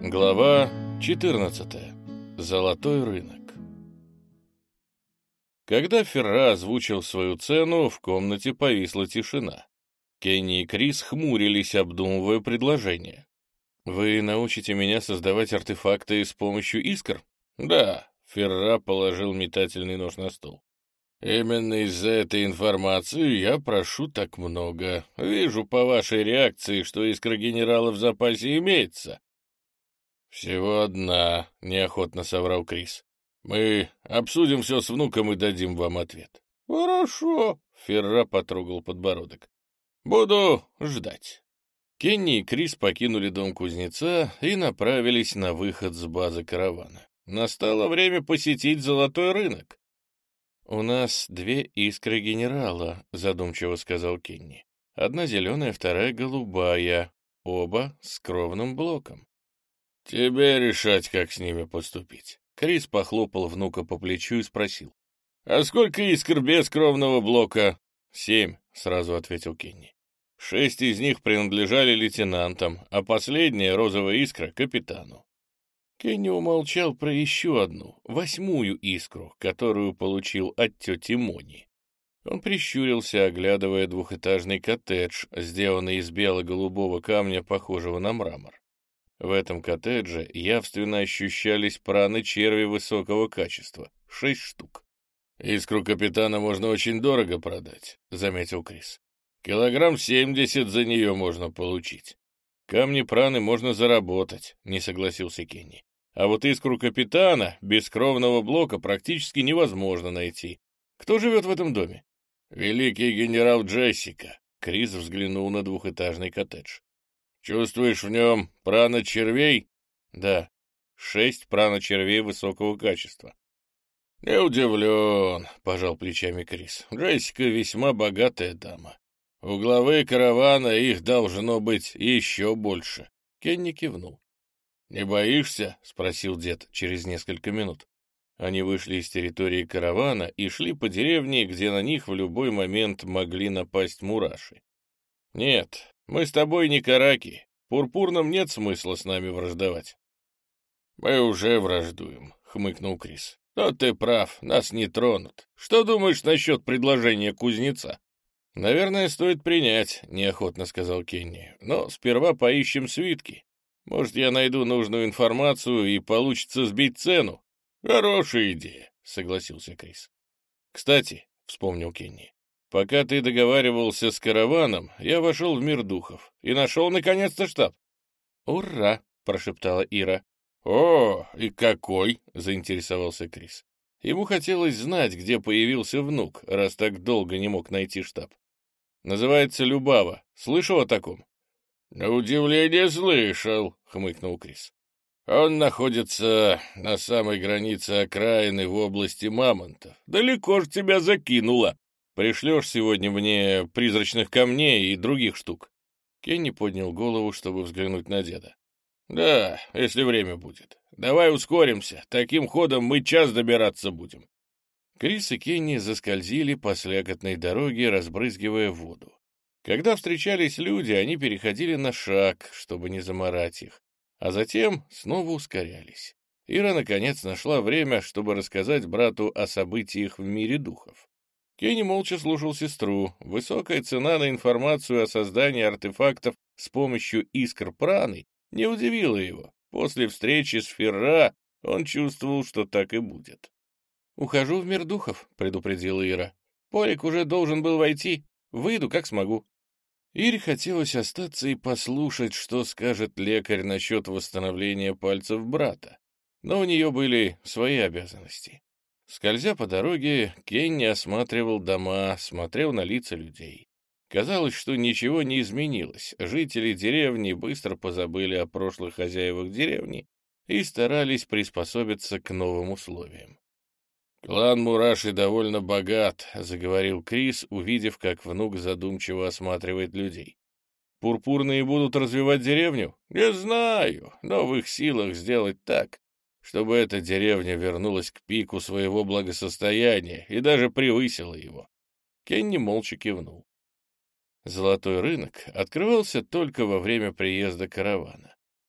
Глава 14. Золотой рынок. Когда Ферра озвучил свою цену, в комнате повисла тишина. Кенни и Крис хмурились, обдумывая предложение. «Вы научите меня создавать артефакты с помощью искр?» «Да», — Ферра положил метательный нож на стол. «Именно из-за этой информации я прошу так много. Вижу по вашей реакции, что искра генерала в запасе имеется». «Всего одна», — неохотно соврал Крис. «Мы обсудим все с внуком и дадим вам ответ». «Хорошо», — Ферра потрогал подбородок. «Буду ждать». Кенни и Крис покинули дом кузнеца и направились на выход с базы каравана. Настало время посетить золотой рынок. «У нас 2 искры генерала», — задумчиво сказал Кенни. «Одна зеленая, вторая голубая, оба с кровным блоком». «Тебе решать, как с ними поступить». Крис похлопал внука по плечу и спросил. «А сколько искр без кровного блока?» 7, сразу ответил Кенни. 6 из них принадлежали лейтенантам, а последняя, розовая искра, капитану. Кенни умолчал про еще одну, 8-ю искру, которую получил от тети Мони. Он прищурился, оглядывая двухэтажный коттедж, сделанный из бело-голубого камня, похожего на мрамор. В этом коттедже явственно ощущались праны черви высокого качества, 6 штук. «Искру капитана можно очень дорого продать», — заметил Крис. «Килограмм 70 за нее можно получить. Камни праны можно заработать», — не согласился Кенни. «А вот искру капитана без кровного блока практически невозможно найти. Кто живет в этом доме?» «Великий генерал Джессика», — Крис взглянул на двухэтажный коттедж. «Чувствуешь в нем прана-червей?» «Да, 6 прана-червей высокого качества». «Не удивлен», — пожал плечами Крис. «Джессика весьма богатая дама. У главы каравана их должно быть еще больше». Кенни кивнул. «Не боишься?» — спросил дед через несколько минут. Они вышли из территории каравана и шли по деревне, где на них в любой момент могли напасть мураши. «Нет, мы с тобой не караки. Пурпурным нет смысла с нами враждовать». «Мы уже враждуем», — хмыкнул Крис. «Но ты прав, нас не тронут. Что думаешь насчет предложения кузнеца?» «Наверное, стоит принять», — неохотно сказал Кенни. «Но сперва поищем свитки. Может, я найду нужную информацию и получится сбить цену». «Хорошая идея», — согласился Крис. «Кстати», — вспомнил Кенни, — «пока ты договаривался с караваном, я вошел в мир духов и нашел наконец-то штаб». «Ура!» — прошептала Ира. «О, и какой?» — заинтересовался Крис. Ему хотелось знать, где появился внук, раз так долго не мог найти штаб. «Называется Любава. Слышал о таком?» «На удивление слышал», — хмыкнул Крис. «Он находится на самой границе окраины в области мамонтов. Далеко ж тебя закинуло. Пришлешь сегодня мне призрачных камней и других штук?» Кенни поднял голову, чтобы взглянуть на деда. «Да, если время будет. Давай ускоримся. Таким ходом мы час добираться будем». Крис и Кенни заскользили по слякотной дороге, разбрызгивая воду. Когда встречались люди, они переходили на шаг, чтобы не заморать их, а затем снова ускорялись. Ира, наконец, нашла время, чтобы рассказать брату о событиях в мире духов. Кенни молча слушал сестру. Высокая цена на информацию о создании артефактов с помощью искр праны не удивила его. После встречи с Ферра он чувствовал, что так и будет. «Ухожу в мир духов», — предупредила Ира. «Полик уже должен был войти. Выйду, как смогу». Ире хотелось остаться и послушать, что скажет лекарь насчет восстановления пальцев брата. Но у нее были свои обязанности. Скользя по дороге, Кенни осматривал дома, смотрел на лица людей. Казалось, что ничего не изменилось. Жители деревни быстро позабыли о прошлых хозяевах деревни и старались приспособиться к новым условиям. «Клан Мураши довольно богат», — заговорил Крис, увидев, как внук задумчиво осматривает людей. «Пурпурные будут развивать деревню?» «Не знаю, но в их силах сделать так, чтобы эта деревня вернулась к пику своего благосостояния и даже превысила его». Кенни молча кивнул. Золотой рынок открывался только во время приезда каравана.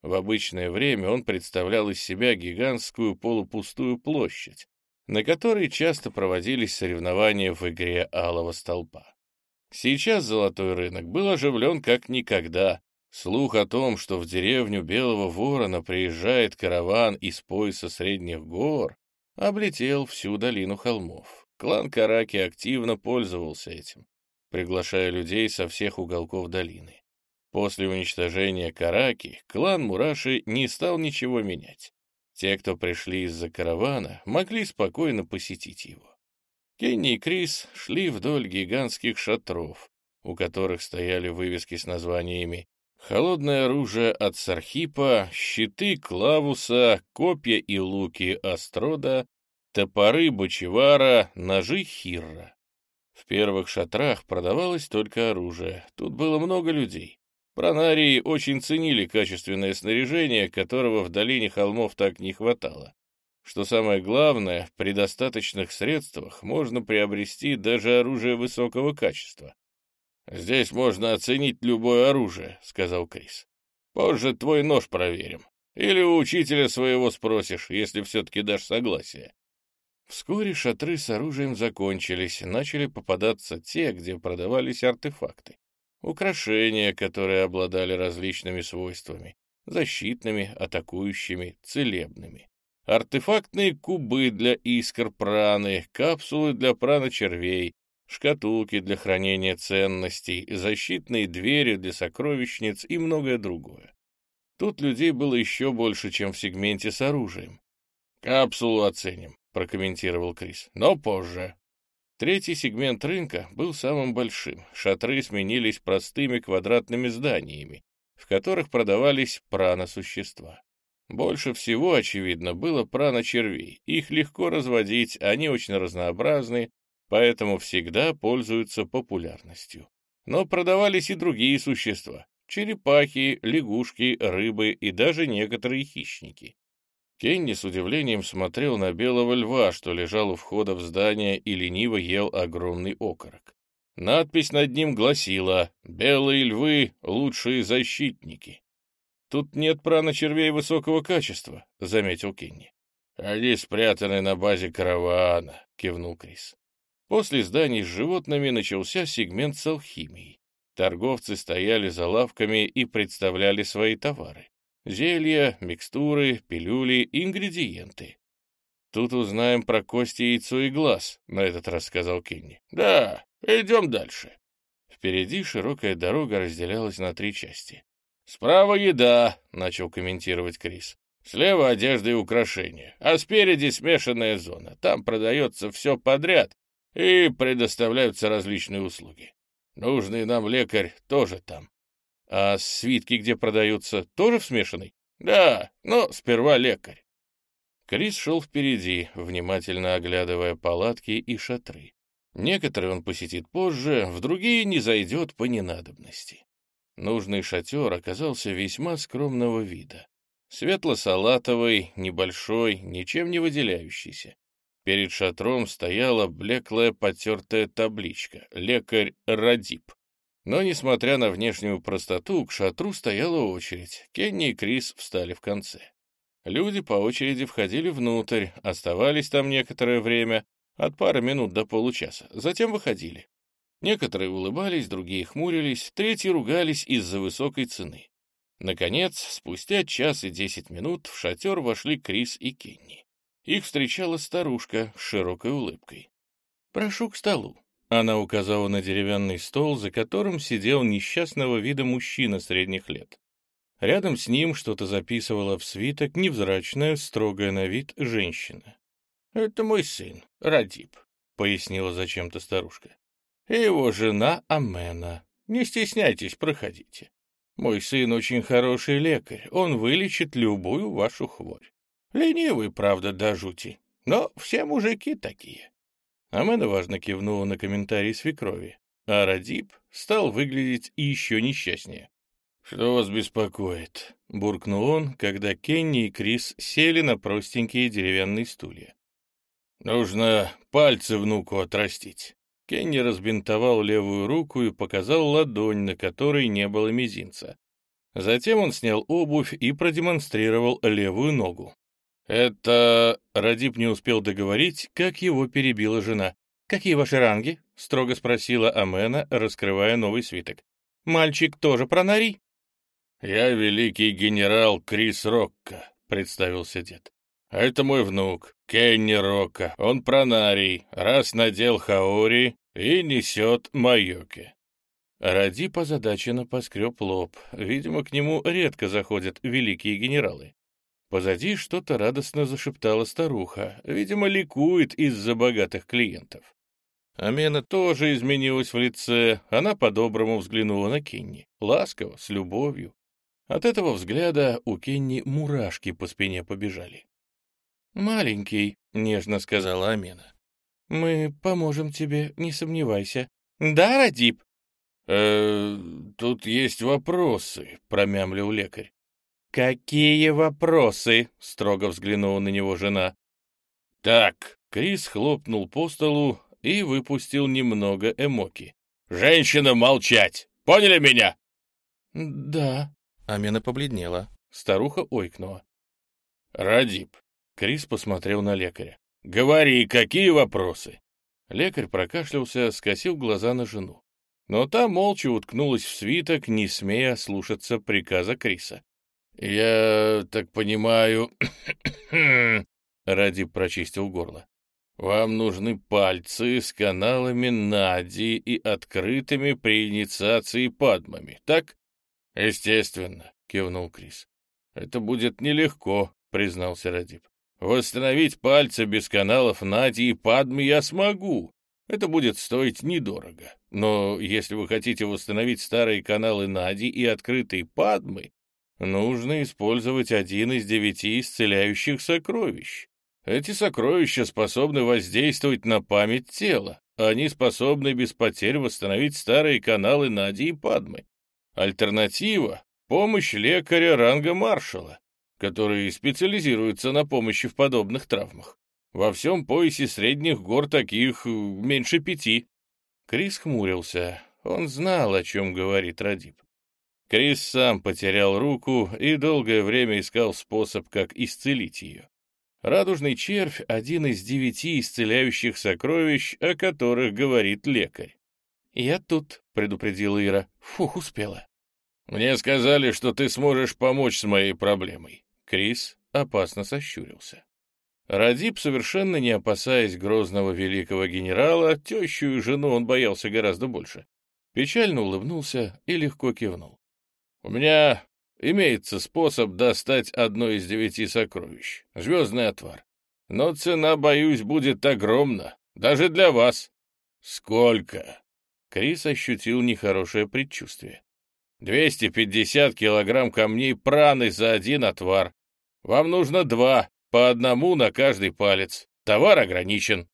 В обычное время он представлял из себя гигантскую полупустую площадь, на которой часто проводились соревнования в игре алого столпа. Сейчас золотой рынок был оживлен как никогда. Слух о том, что в деревню Белого Ворона приезжает караван из пояса Средних гор, облетел всю долину холмов. Клан Караки активно пользовался этим, приглашая людей со всех уголков долины. После уничтожения Караки клан Мураши не стал ничего менять. Те, кто пришли из-за каравана, могли спокойно посетить его. Кенни и Крис шли вдоль гигантских шатров, у которых стояли вывески с названиями «Холодное оружие от Сархипа», «Щиты Клавуса», «Копья и луки Астрода», «Топоры Бочевара», «Ножи Хирра». В первых шатрах продавалось только оружие, тут было много людей. Пронарии очень ценили качественное снаряжение, которого в долине холмов так не хватало. Что самое главное, при достаточных средствах можно приобрести даже оружие высокого качества. «Здесь можно оценить любое оружие», — сказал Крис. «Позже твой нож проверим. Или у учителя своего спросишь, если все-таки дашь согласие». Вскоре шатры с оружием закончились, начали попадаться те, где продавались артефакты. Украшения, которые обладали различными свойствами — защитными, атакующими, целебными. Артефактные кубы для искр праны, капсулы для прана-червей, шкатулки для хранения ценностей, защитные двери для сокровищниц и многое другое. Тут людей было еще больше, чем в сегменте с оружием. «Капсулу оценим», — прокомментировал Крис, — «но позже». Третий сегмент рынка был самым большим. Шатры сменились простыми квадратными зданиями, в которых продавались прана-существа. Больше всего, очевидно, было прана-червей. Их легко разводить, они очень разнообразны, поэтому всегда пользуются популярностью. Но продавались и другие существа — черепахи, лягушки, рыбы и даже некоторые хищники. Кенни с удивлением смотрел на белого льва, что лежал у входа в здание и лениво ел огромный окорок. Надпись над ним гласила «Белые львы — лучшие защитники». «Тут нет прана-червей высокого качества», — заметил Кенни. «Они спрятаны на базе каравана», — кивнул Крис. После зданий с животными начался сегмент с алхимией. Торговцы стояли за лавками и представляли свои товары. Зелья, микстуры, пилюли, ингредиенты. «Тут узнаем про кости, яйцо и глаз», — на этот раз сказал Кенни. «Да, идем дальше». Впереди широкая дорога разделялась на 3 части. «Справа еда», — начал комментировать Крис. «Слева одежда и украшения, а спереди смешанная зона. Там продается все подряд и предоставляются различные услуги. Нужный нам лекарь тоже там». «А свитки, где продаются, тоже в смешанной?» «Да, но сперва лекарь». Крис шел впереди, внимательно оглядывая палатки и шатры. Некоторые он посетит позже, в другие не зайдет по ненадобности. Нужный шатер оказался весьма скромного вида. Светло-салатовый, небольшой, ничем не выделяющийся. Перед шатром стояла блеклая потертая табличка «Лекарь Радип». Но, несмотря на внешнюю простоту, к шатру стояла очередь. Кенни и Крис встали в конце. Люди по очереди входили внутрь, оставались там некоторое время, от пары минут до получаса, затем выходили. Некоторые улыбались, другие хмурились, третьи ругались из-за высокой цены. Наконец, спустя 1 час и 10 минут в шатер вошли Крис и Кенни. Их встречала старушка с широкой улыбкой. «Прошу к столу». Она указала на деревянный стол, за которым сидел несчастного вида мужчина средних лет. Рядом с ним что-то записывала в свиток невзрачная, строгая на вид женщина. «Это мой сын, Радип», — пояснила зачем-то старушка. «И его жена Амена. Не стесняйтесь, проходите. Мой сын очень хороший лекарь, он вылечит любую вашу хворь. Ленивый, правда, до жути, но все мужики такие». Амена важно кивнула на комментарий свекрови, а Радип стал выглядеть еще несчастнее. «Что вас беспокоит?» — буркнул он, когда Кенни и Крис сели на простенькие деревянные стулья. «Нужно пальцы внуку отрастить». Кенни разбинтовал левую руку и показал ладонь, на которой не было мизинца. Затем он снял обувь и продемонстрировал левую ногу. «Это...» — Радип не успел договорить, как его перебила жена. «Какие ваши ранги?» — строго спросила Амена, раскрывая новый свиток. «Мальчик тоже пронарий?» «Я великий генерал Крис Рокка», — представился дед. «А это мой внук, Кенни Рокка. Он пронарий, раз надел хаори и несет майоки». Радип озадаченно поскреб лоб. Видимо, к нему редко заходят великие генералы. Позади что-то радостно зашептала старуха. Видимо, ликует из-за богатых клиентов. Амена тоже изменилась в лице. Она по-доброму взглянула на Кенни. Ласково, с любовью. От этого взгляда у Кенни мурашки по спине побежали. «Маленький», — нежно сказала Амена. «Мы поможем тебе, не сомневайся. Да, Радип?» Тут есть вопросы», — промямлил лекарь. «Какие вопросы?» — строго взглянула на него жена. «Так», — Крис хлопнул по столу и выпустил немного эмоки. «Женщина, молчать! Поняли меня?» «Да». Амена побледнела. Старуха ойкнула. «Радип», — Крис посмотрел на лекаря. «Говори, какие вопросы?» Лекарь прокашлялся, скосил глаза на жену. Но та молча уткнулась в свиток, не смея слушаться приказа Криса. «Я так понимаю...» Радип прочистил горло. «Вам нужны пальцы с каналами Нади и открытыми при инициации падмами, так?» «Естественно», — кивнул Крис. «Это будет нелегко», — признался Радип. «Восстановить пальцы без каналов Нади и падмы я смогу. Это будет стоить недорого. Но если вы хотите восстановить старые каналы Нади и открытые падмы, нужно использовать один из 9 исцеляющих сокровищ. Эти сокровища способны воздействовать на память тела. Они способны без потерь восстановить старые каналы Нади и падмы. Альтернатива — помощь лекаря ранга маршала, который специализируется на помощи в подобных травмах. Во всем поясе средних гор таких меньше 5. Крис хмурился. Он знал, о чем говорит Радип. Крис сам потерял руку и долгое время искал способ, как исцелить ее. Радужный червь — один из 9 исцеляющих сокровищ, о которых говорит лекарь. «Я тут», — предупредила Ира. «Фух, успела». «Мне сказали, что ты сможешь помочь с моей проблемой». Крис опасно сощурился. Радип, совершенно не опасаясь грозного великого генерала, тещу и жену он боялся гораздо больше. Печально улыбнулся и легко кивнул. «У меня имеется способ достать одно из 9 сокровищ — звездный отвар. Но цена, боюсь, будет огромна, даже для вас». «Сколько?» Крис ощутил нехорошее предчувствие. 250 килограмм камней праны за один отвар. Вам нужно 2, по одному на каждый палец. Товар ограничен».